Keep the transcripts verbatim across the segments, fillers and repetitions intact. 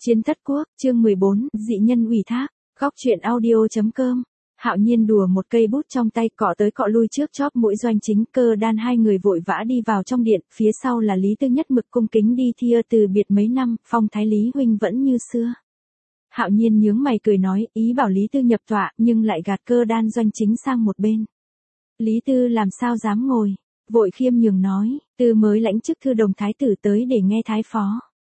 Chiến thất quốc, chương mười bốn, dị nhân ủy thác, góc truyện audio.com. Hạo Nhiên đùa một cây bút trong tay cọ tới cọ lui trước chóp mũi Doanh Chính, Cơ Đan hai người vội vã đi vào trong điện, phía sau là Lý Tư nhất mực cung kính đi thia từ biệt mấy năm, phong thái Lý huynh vẫn như xưa. Hạo Nhiên nhướng mày cười nói, ý bảo Lý Tư nhập tọa, nhưng lại gạt Cơ Đan Doanh Chính sang một bên. Lý Tư làm sao dám ngồi, vội khiêm nhường nói, Tư mới lãnh chức thư đồng thái tử tới để nghe thái phó.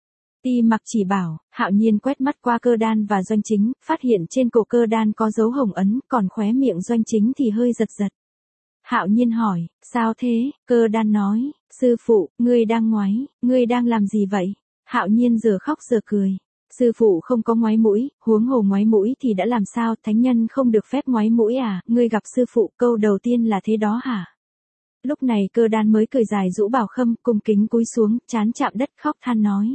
Ti mặc chỉ bảo, Hạo Nhiên quét mắt qua Cơ Đan và Doanh Chính, phát hiện trên cổ Cơ Đan có dấu hồng ấn, còn khóe miệng Doanh Chính thì hơi giật giật. Hạo Nhiên hỏi, sao thế? Cơ Đan nói, sư phụ, ngươi đang ngoái, ngươi đang làm gì vậy? Hạo Nhiên giờ khóc giờ cười. Sư phụ không có ngoái mũi, huống hồ ngoái mũi thì đã làm sao, thánh nhân không được phép ngoái mũi à, ngươi gặp sư phụ, câu đầu tiên là thế đó hả? Lúc này Cơ Đan mới cười dài rũ bảo khâm, cung kính cúi xuống, trán chạm đất khóc than nói.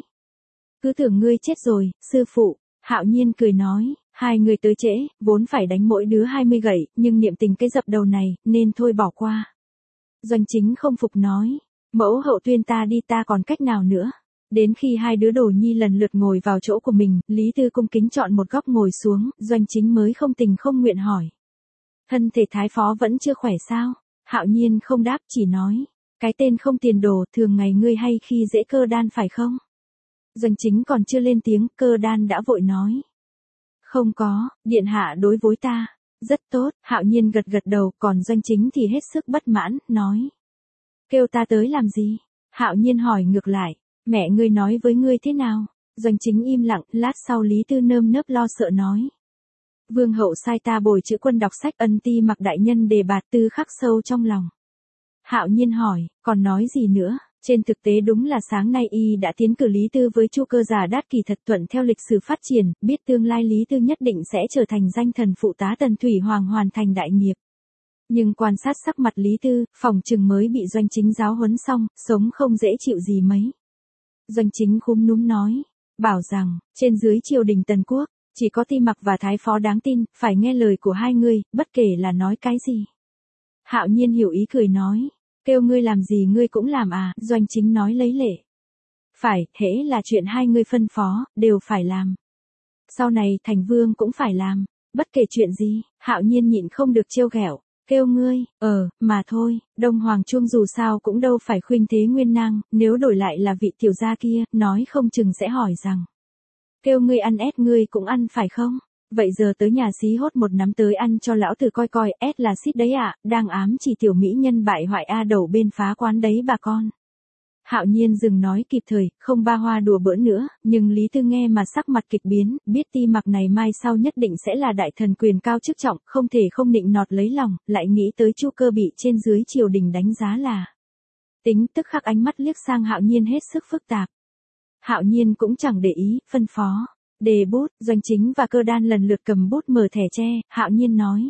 Cứ tưởng ngươi chết rồi, sư phụ. Hạo Nhiên cười nói, hai người tới trễ, vốn phải đánh mỗi đứa hai mươi gậy, nhưng niệm tình cái dập đầu này, nên thôi bỏ qua. Doanh Chính không phục nói, mẫu hậu tuyên ta đi ta còn cách nào nữa. Đến khi hai đứa đồ nhi lần lượt ngồi vào chỗ của mình, Lý Tư cung kính chọn một góc ngồi xuống, Doanh Chính mới không tình không nguyện hỏi. Thân thể thái phó vẫn chưa khỏe sao? Hạo Nhiên không đáp chỉ nói, cái tên không tiền đồ, thường ngày ngươi hay khi dễ Cơ Đan phải không? Doanh Chính còn chưa lên tiếng, Cơ Đan đã vội nói. Không có, điện hạ đối với ta, rất tốt. Hạo Nhiên gật gật đầu, còn Doanh Chính thì hết sức bất mãn, nói. Kêu ta tới làm gì? Hạo Nhiên hỏi ngược lại, mẹ ngươi nói với ngươi thế nào? Doanh Chính im lặng, lát sau Lý Tư nơm nớp lo sợ nói. Vương hậu sai ta bồi chữ quân đọc sách, ân ti mặc đại nhân đề bạt, Tư khắc sâu trong lòng. Hạo Nhiên hỏi, còn nói gì nữa? Trên thực tế đúng là sáng nay y đã tiến cử Lý Tư với Chu Cơ Giả Đát kỳ thật thuận theo lịch sử phát triển, biết tương lai Lý Tư nhất định sẽ trở thành danh thần phụ tá Tần Thủy Hoàng hoàn thành đại nghiệp. Nhưng quan sát sắc mặt Lý Tư, phòng chừng mới bị Doanh Chính giáo huấn xong, sống không dễ chịu gì mấy. Doanh Chính khúm núm nói, bảo rằng, trên dưới triều đình Tần Quốc, chỉ có Ti Mặc và Thái Phó đáng tin, phải nghe lời của hai người, bất kể là nói cái gì. Hạo Nhiên hiểu ý cười nói. Kêu ngươi làm gì ngươi cũng làm à, Doanh Chính nói lấy lệ. Phải, hễ là chuyện hai ngươi phân phó, đều phải làm. Sau này thành vương cũng phải làm, bất kể chuyện gì, Hạo Nhiên nhịn không được trêu ghẹo, kêu ngươi, ờ, mà thôi, Đông Hoàng Trung dù sao cũng đâu phải khuynh thế nguyên nang, nếu đổi lại là vị tiểu gia kia, nói không chừng sẽ hỏi rằng. Kêu ngươi ăn ép ngươi cũng ăn phải không? Vậy giờ tới nhà xí hốt một nắm tới ăn cho lão tử coi coi, ét là xít đấy ạ, à, đang ám chỉ tiểu mỹ nhân bại hoại A đầu bên phá quán đấy bà con. Hạo Nhiên dừng nói kịp thời, không ba hoa đùa bỡn nữa, nhưng Lý Tư nghe mà sắc mặt kịch biến, biết Ti Mặc này mai sau nhất định sẽ là đại thần quyền cao chức trọng, không thể không nịnh nọt lấy lòng, lại nghĩ tới Chu Cơ bị trên dưới triều đình đánh giá là. Tính tức khắc ánh mắt liếc sang Hạo Nhiên hết sức phức tạp. Hạo Nhiên cũng chẳng để ý, phân phó. Đề bút, Doanh Chính và Cơ Đan lần lượt cầm bút mở thẻ tre, Hạo Nhiên nói.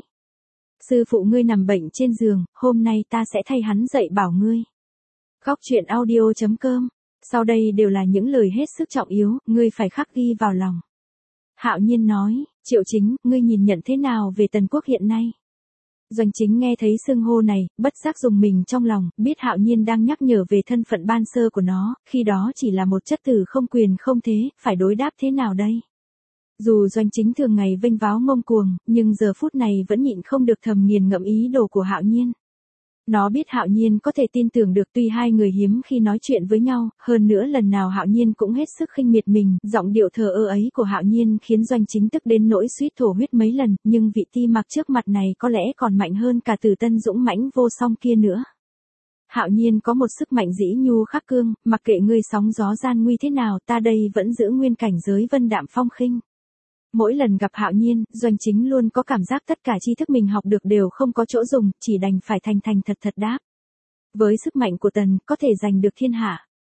Sư phụ ngươi nằm bệnh trên giường, hôm nay ta sẽ thay hắn dậy bảo ngươi. Góc truyện audio.com, sau đây đều là những lời hết sức trọng yếu, ngươi phải khắc ghi vào lòng. Hạo Nhiên nói, Triệu Chính, ngươi nhìn nhận thế nào về Tần Quốc hiện nay? Doanh Chính nghe thấy xưng hô này, bất giác dùng mình trong lòng, biết Hạo Nhiên đang nhắc nhở về thân phận ban sơ của nó, khi đó chỉ là một chất tử không quyền không thế, phải đối đáp thế nào đây? Dù Doanh Chính thường ngày vênh váo ngông cuồng, nhưng giờ phút này vẫn nhịn không được thầm nghiền ngẫm ý đồ của Hạo Nhiên. Nó biết Hạo Nhiên có thể tin tưởng được, tuy hai người hiếm khi nói chuyện với nhau, hơn nữa lần nào Hạo Nhiên cũng hết sức khinh miệt mình, giọng điệu thờ ơ ấy của Hạo Nhiên khiến Doanh Chính tức đến nỗi suýt thổ huyết mấy lần, nhưng vị Ti Mặc trước mặt này có lẽ còn mạnh hơn cả Từ Tân dũng mãnh vô song kia nữa. Hạo Nhiên có một sức mạnh dĩ nhu khắc cương, mặc kệ ngươi sóng gió gian nguy thế nào, ta đây vẫn giữ nguyên cảnh giới vân đạm phong khinh. Mỗi lần gặp Hạo Nhiên, Doanh Chính luôn có cảm giác tất cả tri thức mình học được đều không có chỗ dùng, chỉ đành phải thành thành thật thật đáp. Với sức mạnh của Tần, có thể giành được thiên hạ.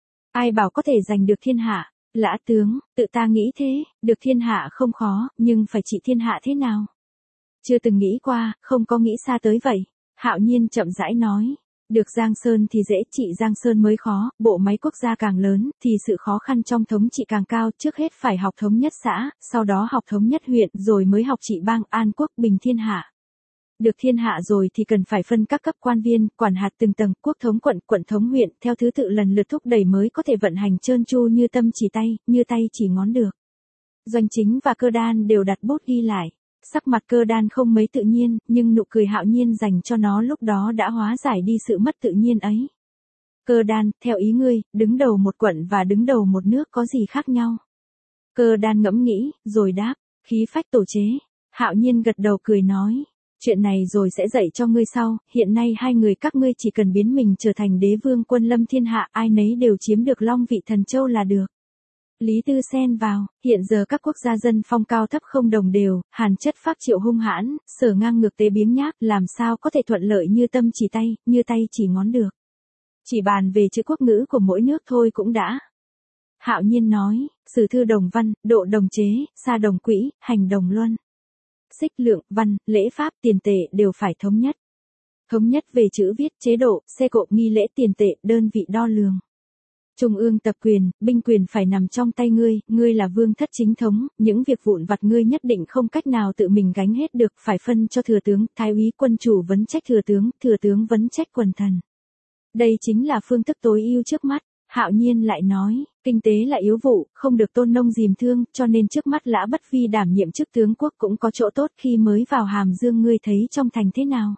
Ai bảo có thể giành được thiên hạ? Lã tướng, tự ta nghĩ thế, được thiên hạ không khó, nhưng phải trị thiên hạ thế nào? Chưa từng nghĩ qua, không có nghĩ xa tới vậy. Hạo Nhiên chậm rãi nói. Được Giang Sơn thì dễ, trị Giang Sơn mới khó, bộ máy quốc gia càng lớn, thì sự khó khăn trong thống trị càng cao, trước hết phải học thống nhất xã, sau đó học thống nhất huyện, rồi mới học trị bang, an quốc, bình thiên hạ. Được thiên hạ rồi thì cần phải phân các cấp quan viên, quản hạt từng tầng, quốc thống quận, quận thống huyện, theo thứ tự lần lượt thúc đẩy mới có thể vận hành trơn tru như tâm chỉ tay, như tay chỉ ngón được. Doanh Chính và Cơ Đan đều đặt bút ghi lại. Sắc mặt Cơ Đan không mấy tự nhiên, nhưng nụ cười Hạo Nhiên dành cho nó lúc đó đã hóa giải đi sự mất tự nhiên ấy. Cơ Đan, theo ý ngươi, đứng đầu một quận và đứng đầu một nước có gì khác nhau? Cơ Đan ngẫm nghĩ, rồi đáp, khí phách tổ chế. Hạo Nhiên gật đầu cười nói, chuyện này rồi sẽ dạy cho ngươi sau, hiện nay hai người các ngươi chỉ cần biến mình trở thành đế vương quân lâm thiên hạ, ai nấy đều chiếm được long vị thần châu là được. Lý Tư xen vào, hiện giờ các quốc gia dân phong cao thấp không đồng đều, hàn chất phác triệu hung hãn, sở ngang ngược tế biếng nhác, làm sao có thể thuận lợi như tâm chỉ tay, như tay chỉ ngón được. Chỉ bàn về chữ quốc ngữ của mỗi nước thôi cũng đã. Hạo Nhiên nói, sử thư đồng văn, độ đồng chế, sa đồng quỹ, hành đồng luân. Xích lượng, văn, lễ pháp, tiền tệ đều phải thống nhất. Thống nhất về chữ viết, chế độ, xe cộ, nghi lễ, tiền tệ, đơn vị đo lường. Trung ương tập quyền, binh quyền phải nằm trong tay ngươi, ngươi là vương thất chính thống, những việc vụn vặt ngươi nhất định không cách nào tự mình gánh hết được, phải phân cho thừa tướng, thái úy, quân chủ vấn trách thừa tướng, thừa tướng vấn trách quần thần. Đây chính là phương thức tối ưu trước mắt. Hạo Nhiên lại nói, kinh tế là yếu vụ, không được tôn nông dìm thương, cho nên trước mắt Lã Bất Vi đảm nhiệm chức tướng quốc cũng có chỗ tốt khi mới vào Hàm Dương ngươi thấy trong thành thế nào.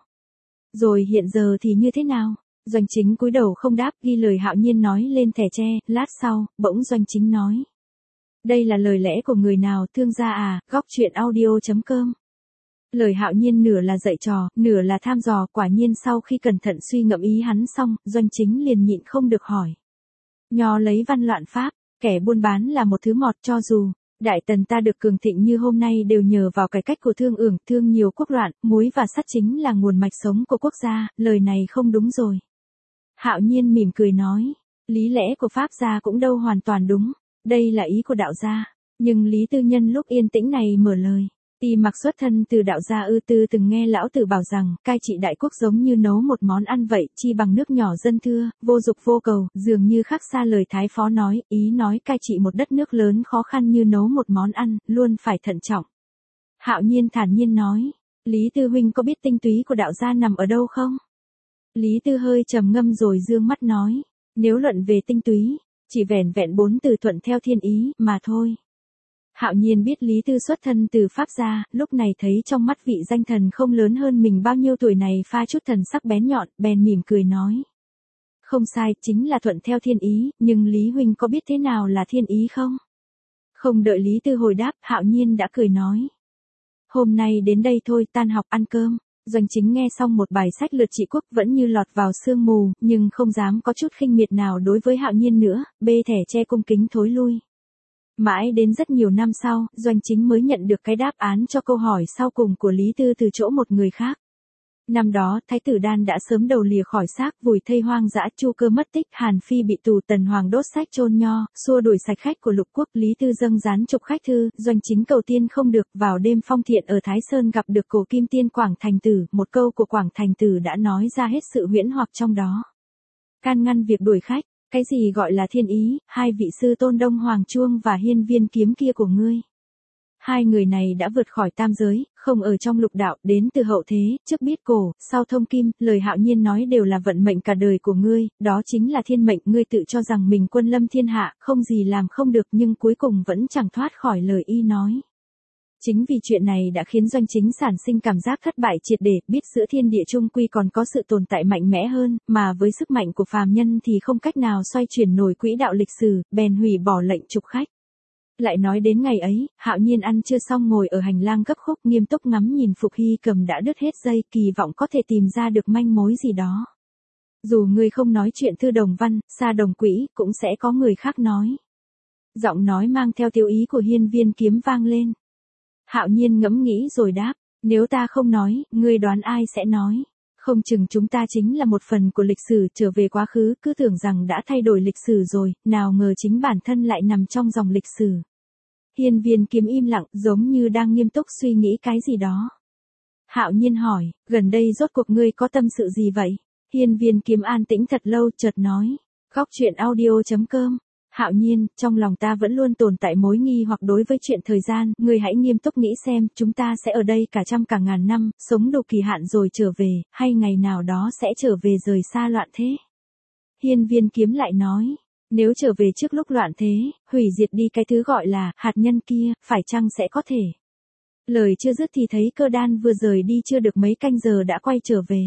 Rồi hiện giờ thì như thế nào? Doanh Chính cúi đầu không đáp, ghi lời Hạo Nhiên nói lên thẻ tre, lát sau, bỗng Doanh Chính nói. Đây là lời lẽ của người nào, thương gia à, góc chuyện audio chấm com. Lời Hạo Nhiên nửa là dạy trò, nửa là tham dò, quả nhiên sau khi cẩn thận suy ngẫm ý hắn xong, Doanh Chính liền nhịn không được hỏi. Nho lấy văn loạn pháp, kẻ buôn bán là một thứ mọt, cho dù Đại Tần ta được cường thịnh như hôm nay đều nhờ vào cải cách của thương ưởng, thương nhiều quốc loạn, muối và sắt chính là nguồn mạch sống của quốc gia, lời này không đúng rồi. Hạo Nhiên mỉm cười nói, lý lẽ của Pháp gia cũng đâu hoàn toàn đúng, đây là ý của đạo gia, nhưng Lý Tư Nhân lúc yên tĩnh này mở lời. Y mặc xuất thân từ đạo gia ư? Tư từng nghe lão tử bảo rằng, cai trị đại quốc giống như nấu một món ăn vậy, chi bằng nước nhỏ dân thưa, vô dục vô cầu, dường như khác xa lời Thái Phó nói, ý nói cai trị một đất nước lớn khó khăn như nấu một món ăn, luôn phải thận trọng. Hạo Nhiên thản nhiên nói, Lý Tư huynh có biết tinh túy của đạo gia nằm ở đâu không? Lý Tư hơi trầm ngâm rồi dương mắt nói, nếu luận về tinh túy, chỉ vẻn vẹn bốn từ thuận theo thiên ý, mà thôi. Hạo Nhiên biết Lý Tư xuất thân từ Pháp gia, lúc này thấy trong mắt vị danh thần không lớn hơn mình bao nhiêu tuổi này pha chút thần sắc bén nhọn, bèn mỉm cười nói. Không sai, chính là thuận theo thiên ý, nhưng Lý huynh có biết thế nào là thiên ý không? Không đợi Lý Tư hồi đáp, Hạo Nhiên đã cười nói. Hôm nay đến đây thôi, tan học ăn cơm. Doanh Chính nghe xong một bài sách lược trị quốc vẫn như lọt vào sương mù, nhưng không dám có chút khinh miệt nào đối với Hạo Nhiên nữa, bê thẻ che cung kính thối lui. Mãi đến rất nhiều năm sau, Doanh Chính mới nhận được cái đáp án cho câu hỏi sau cùng của Lý Tư từ chỗ một người khác. Năm đó, Thái tử Đan đã sớm đầu lìa khỏi xác, vùi thây hoang dã, Chu Cơ mất tích, Hàn Phi bị tù, Tần Hoàng đốt sách chôn nho, xua đuổi sạch khách của lục quốc, Lý Tư dâng dán trục khách thư, Doanh Chính cầu tiên không được, vào đêm phong thiện ở Thái Sơn gặp được cổ kim tiên Quảng Thành Tử, một câu của Quảng Thành Tử đã nói ra hết sự huyễn hoặc trong đó. Can ngăn việc đuổi khách. Cái gì gọi là thiên ý, hai vị sư tôn Đông Hoàng Chuông và Hiên Viên Kiếm kia của ngươi. Hai người này đã vượt khỏi tam giới, không ở trong lục đạo, đến từ hậu thế, trước biết cổ, sau thông kim, lời Hạo Nhiên nói đều là vận mệnh cả đời của ngươi, đó chính là thiên mệnh, ngươi tự cho rằng mình quân lâm thiên hạ, không gì làm không được nhưng cuối cùng vẫn chẳng thoát khỏi lời y nói. Chính vì chuyện này đã khiến Doanh Chính sản sinh cảm giác thất bại triệt để, biết giữa thiên địa chung quy còn có sự tồn tại mạnh mẽ hơn, mà với sức mạnh của phàm nhân thì không cách nào xoay chuyển nổi quỹ đạo lịch sử, bèn hủy bỏ lệnh trục khách. Lại nói đến ngày ấy, Hạo Nhiên ăn chưa xong ngồi ở hành lang gấp khúc nghiêm túc ngắm nhìn Phục Hy Cầm đã đứt hết dây, kỳ vọng có thể tìm ra được manh mối gì đó. Dù người không nói chuyện thư đồng văn, sa đồng quỹ, cũng sẽ có người khác nói. Giọng nói mang theo tiêu ý của Hiên Viên Kiếm vang lên. Hạo Nhiên ngẫm nghĩ rồi đáp, nếu ta không nói, ngươi đoán ai sẽ nói? Không chừng chúng ta chính là một phần của lịch sử, trở về quá khứ, cứ tưởng rằng đã thay đổi lịch sử rồi, nào ngờ chính bản thân lại nằm trong dòng lịch sử. Hiên Viên Kiếm im lặng, giống như đang nghiêm túc suy nghĩ cái gì đó. Hạo Nhiên hỏi, gần đây rốt cuộc ngươi có tâm sự gì vậy? Hiên Viên Kiếm an tĩnh thật lâu, chợt nói, góc chuyện audio chấm com. Hạo Nhiên, trong lòng ta vẫn luôn tồn tại mối nghi hoặc đối với chuyện thời gian, ngươi hãy nghiêm túc nghĩ xem, chúng ta sẽ ở đây cả trăm cả ngàn năm, sống đủ kỳ hạn rồi trở về, hay ngày nào đó sẽ trở về rời xa loạn thế. Hiên Viên Kiếm lại nói, Nếu trở về trước lúc loạn thế, hủy diệt đi cái thứ gọi là hạt nhân kia, phải chăng sẽ có thể? Lời chưa dứt thì thấy Cơ Đan vừa rời đi chưa được mấy canh giờ đã quay trở về.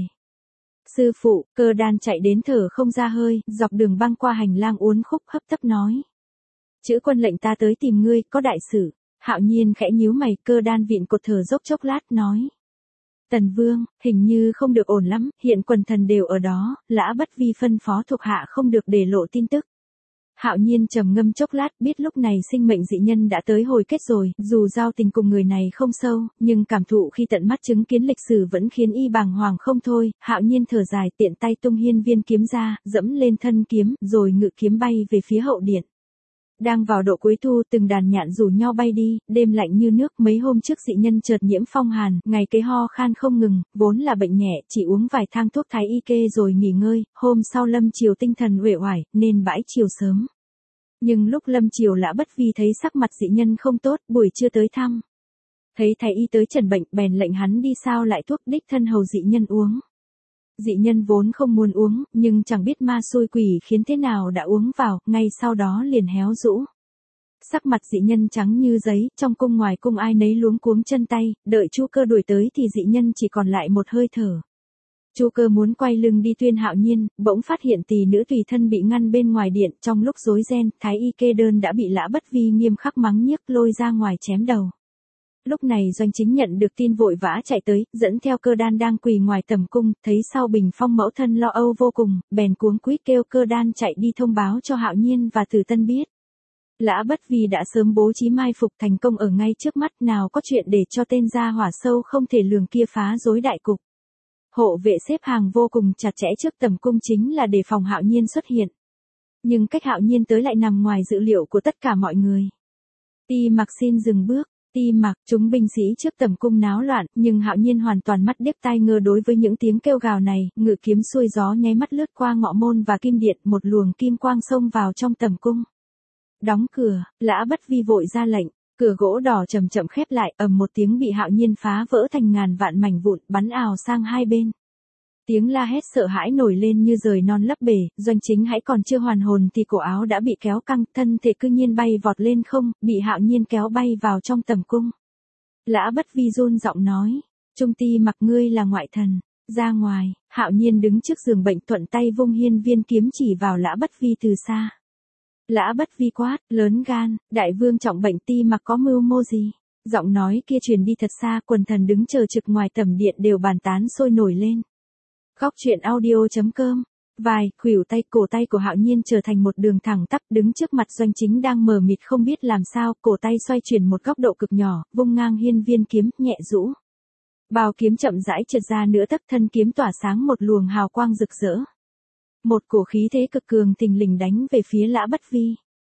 Sư phụ, Cơ Đan chạy đến thở không ra hơi, dọc đường băng qua hành lang uốn khúc hấp tấp nói. Chữ quân lệnh ta tới tìm ngươi, có đại sự. Hạo Nhiên khẽ nhíu mày, Cơ Đan vịn cột thở dốc chốc lát nói. Tần Vương, hình như không được ổn lắm, hiện quần thần đều ở đó, Lã Bất Vi phân phó thuộc hạ không được để lộ tin tức. Hạo Nhiên trầm ngâm chốc lát, biết lúc này sinh mệnh dị nhân đã tới hồi kết rồi, dù giao tình cùng người này không sâu, nhưng cảm thụ khi tận mắt chứng kiến lịch sử vẫn khiến y bàng hoàng không thôi. Hạo Nhiên thở dài, tiện tay tung hiên viên kiếm ra, dẫm lên thân kiếm, rồi ngự kiếm bay về phía hậu điện. Đang vào độ cuối thu, từng đàn nhạn rủ nhau bay đi, đêm lạnh như nước. Mấy hôm trước dị nhân chợt nhiễm phong hàn, ngày kế ho khan không ngừng, vốn là bệnh nhẹ, chỉ uống vài thang thuốc thái y kê rồi nghỉ ngơi. Hôm sau lâm chiều tinh thần uể oải, nên bãi chiều sớm. Nhưng lúc lâm chiều Lã Bất Vi thấy sắc mặt dị nhân không tốt, buổi trưa tới thăm. Thấy thái y tới trần bệnh, bèn lệnh hắn đi sao lại thuốc đích thân hầu dị nhân uống. Dị nhân vốn không muốn uống, nhưng chẳng biết ma xui quỷ khiến thế nào đã uống vào, ngay sau đó liền héo rũ. Sắc mặt dị nhân trắng như giấy, trong cung ngoài cung ai nấy luống cuống chân tay, đợi Chu Cơ đuổi tới thì dị nhân chỉ còn lại một hơi thở. Chu Cơ muốn quay lưng đi tuyên Hạo Nhiên, bỗng phát hiện tỷ nữ tùy thân bị ngăn bên ngoài điện, trong lúc rối ren, thái y kê đơn đã bị Lã Bất Vi nghiêm khắc mắng nhiếc lôi ra ngoài chém đầu. Lúc này Doanh Chính nhận được tin vội vã chạy tới, dẫn theo Cơ Đan đang quỳ ngoài tầm cung, thấy sau bình phong mẫu thân lo âu vô cùng, bèn cuống quýt kêu Cơ Đan chạy đi thông báo cho Hạo Nhiên và Từ Tân biết. Lã Bất Vi đã sớm bố trí mai phục thành công ở ngay trước mắt, nào có chuyện để cho tên gia hỏa sâu không thể lường kia phá rối đại cục. Hộ vệ xếp hàng vô cùng chặt chẽ trước tầm cung chính là để phòng Hạo Nhiên xuất hiện. Nhưng cách Hạo Nhiên tới lại nằm ngoài dự liệu của tất cả mọi người. Ti Mặc xin dừng bước. Ti Mặc, chúng binh sĩ trước tầm cung náo loạn, nhưng Hạo Nhiên hoàn toàn mắt điếc tai ngơ đối với những tiếng kêu gào này, ngự kiếm xuôi gió nháy mắt lướt qua ngọ môn và kim điện, một luồng kim quang xông vào trong tầm cung. Đóng cửa, Lã Bất Vi vội ra lệnh, cửa gỗ đỏ chậm chậm khép lại, ầm một tiếng bị Hạo Nhiên phá vỡ thành ngàn vạn mảnh vụn, bắn ào sang hai bên. Tiếng la hét sợ hãi nổi lên như rời non lấp bể, Doanh Chính hãy còn chưa hoàn hồn thì cổ áo đã bị kéo căng, thân thể cư nhiên bay vọt lên không, bị Hạo Nhiên kéo bay vào trong tầm cung. Lã Bất Vi run giọng nói, Trung Ti Mặc ngươi là ngoại thần, ra ngoài. Hạo Nhiên đứng trước giường bệnh thuận tay vung hiên viên kiếm chỉ vào Lã Bất Vi từ xa. Lã Bất Vi quát, lớn gan, đại vương trọng bệnh, Ti Mặc có mưu mô gì? Giọng nói kia truyền đi thật xa, quần thần đứng chờ trực ngoài tầm điện đều bàn tán sôi nổi lên. Góc truyện audio chấm com. Vai, khuỷu tay, cổ tay của Hạo Nhiên trở thành một đường thẳng tắp, đứng trước mặt Doanh Chính đang mờ mịt không biết làm sao, cổ tay xoay chuyển một góc độ cực nhỏ, vung ngang hiên viên kiếm, nhẹ rũ. Bao kiếm chậm rãi trượt ra nửa tấc, thân kiếm tỏa sáng một luồng hào quang rực rỡ. Một cổ khí thế cực cường thình lình đánh về phía Lã Bất Vi.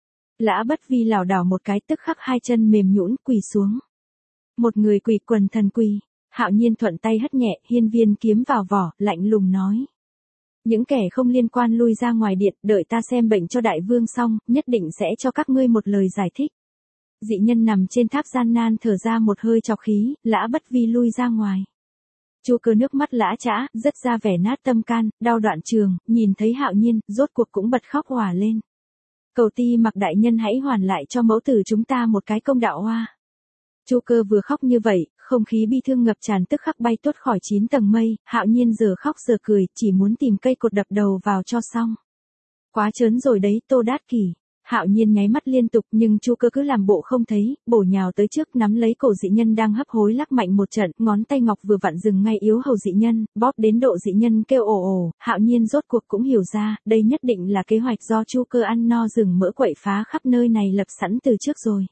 Lã Bất Vi lảo đảo một cái, tức khắc hai chân mềm nhũn quỳ xuống. Một người quỳ, quần thần quỳ. Hạo Nhiên thuận tay hất nhẹ, hiên viên kiếm vào vỏ, lạnh lùng nói. Những kẻ không liên quan lui ra ngoài điện, đợi ta xem bệnh cho đại vương xong, nhất định sẽ cho các ngươi một lời giải thích. Dị nhân nằm trên tháp gian nan thở ra một hơi trọc khí, Lã Bất Vi lui ra ngoài. Chu Cơ nước mắt lã chã, rất ra vẻ nát tâm can, đau đoạn trường, nhìn thấy Hạo Nhiên, rốt cuộc cũng bật khóc òa lên. Cầu Ti Mặc đại nhân hãy hoàn lại cho mẫu tử chúng ta một cái công đạo hoa. Chu Cơ vừa khóc như vậy, không khí bi thương ngập tràn tức khắc bay tuốt khỏi chín tầng mây, Hạo Nhiên giờ khóc giờ cười, chỉ muốn tìm cây cột đập đầu vào cho xong. Quá trớn rồi đấy, Tô Đát Kỷ. Hạo Nhiên nháy mắt liên tục nhưng Chu Cơ cứ làm bộ không thấy, bổ nhào tới trước nắm lấy cổ dị nhân đang hấp hối lắc mạnh một trận, ngón tay ngọc vừa vặn dừng ngay yếu hầu dị nhân, bóp đến độ dị nhân kêu ồ ồ. Hạo Nhiên rốt cuộc cũng hiểu ra, đây nhất định là kế hoạch do Chu Cơ ăn no rừng mỡ quậy phá khắp nơi này lập sẵn từ trước rồi.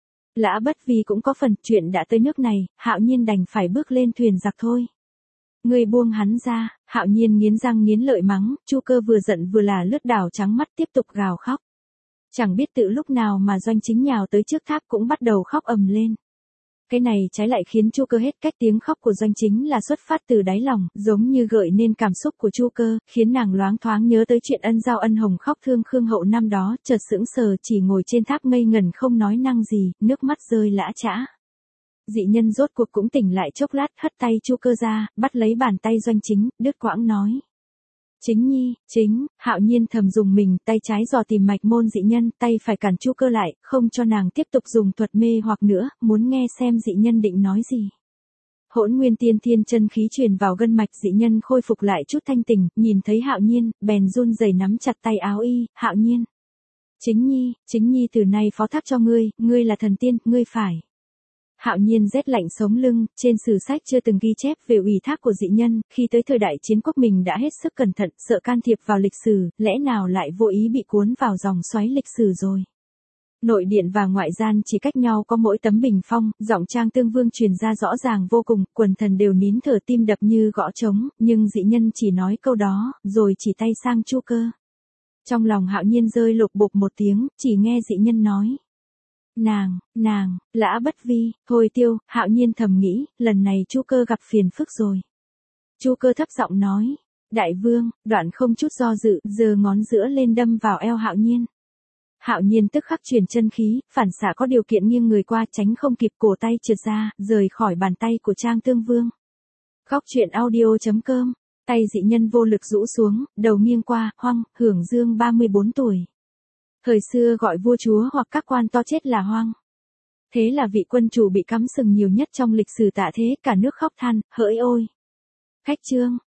Lã Bất Vi cũng có phần, chuyện đã tới nước này, Hạo Nhiên đành phải bước lên thuyền giặc thôi. Người buông hắn ra. Hạo Nhiên nghiến răng nghiến lợi mắng, Chu Cơ vừa giận vừa là lướt đảo trắng mắt tiếp tục gào khóc. Chẳng biết tự lúc nào mà Doanh Chính nhào tới trước tháp cũng bắt đầu khóc ầm lên. Cái này trái lại khiến Chu Cơ hết cách, tiếng khóc của Doanh Chính là xuất phát từ đáy lòng, giống như gợi nên cảm xúc của Chu Cơ, khiến nàng loáng thoáng nhớ tới chuyện ân giao ân hồng khóc thương Khương Hậu năm đó, chợt sững sờ chỉ ngồi trên tháp ngây ngần không nói năng gì, nước mắt rơi lã chã. Dị nhân rốt cuộc cũng tỉnh lại chốc lát, hất tay Chu Cơ ra, bắt lấy bàn tay Doanh Chính, đứt quãng nói. Chính nhi, chính, Hạo Nhiên thầm dùng mình, tay trái dò tìm mạch môn dị nhân, tay phải cản Chu Cơ lại, không cho nàng tiếp tục dùng thuật mê hoặc nữa, muốn nghe xem dị nhân định nói gì. Hỗn nguyên tiên thiên chân khí truyền vào gân mạch, dị nhân khôi phục lại chút thanh tỉnh, nhìn thấy Hạo Nhiên, bèn run rẩy nắm chặt tay áo y, Hạo Nhiên. Chính nhi, chính nhi từ nay phó thác cho ngươi, ngươi là thần tiên, ngươi phải. Hạo Nhiên rét lạnh sống lưng, trên sử sách chưa từng ghi chép về ủy thác của dị nhân, khi tới thời đại chiến quốc mình đã hết sức cẩn thận, sợ can thiệp vào lịch sử, lẽ nào lại vô ý bị cuốn vào dòng xoáy lịch sử rồi. Nội điện và ngoại gian chỉ cách nhau có mỗi tấm bình phong, giọng Trang Tương Vương truyền ra rõ ràng vô cùng, quần thần đều nín thở tim đập như gõ trống, nhưng dị nhân chỉ nói câu đó, rồi chỉ tay sang Chu Cơ. Trong lòng Hạo Nhiên rơi lục bục một tiếng, chỉ nghe dị nhân nói. Nàng, nàng, Lã Bất Vi, thôi tiêu, Hạo Nhiên thầm nghĩ, lần này Chu Cơ gặp phiền phức rồi. Chu Cơ thấp giọng nói, đại vương, đoạn không chút do dự, giơ ngón giữa lên đâm vào eo Hạo Nhiên. Hạo Nhiên tức khắc truyền chân khí, phản xạ có điều kiện nghiêng người qua tránh không kịp, cổ tay trượt ra, rời khỏi bàn tay của Trang Tương Vương. Góc truyện audio chấm com, tay dị nhân vô lực rũ xuống, đầu nghiêng qua, Hoang, Hưởng Dương ba mươi bốn tuổi. Thời xưa gọi vua chúa hoặc các quan to chết là Hoang. Thế là vị quân chủ bị cắm sừng nhiều nhất trong lịch sử tạ thế, cả nước khóc than, hỡi ôi. Khách chương.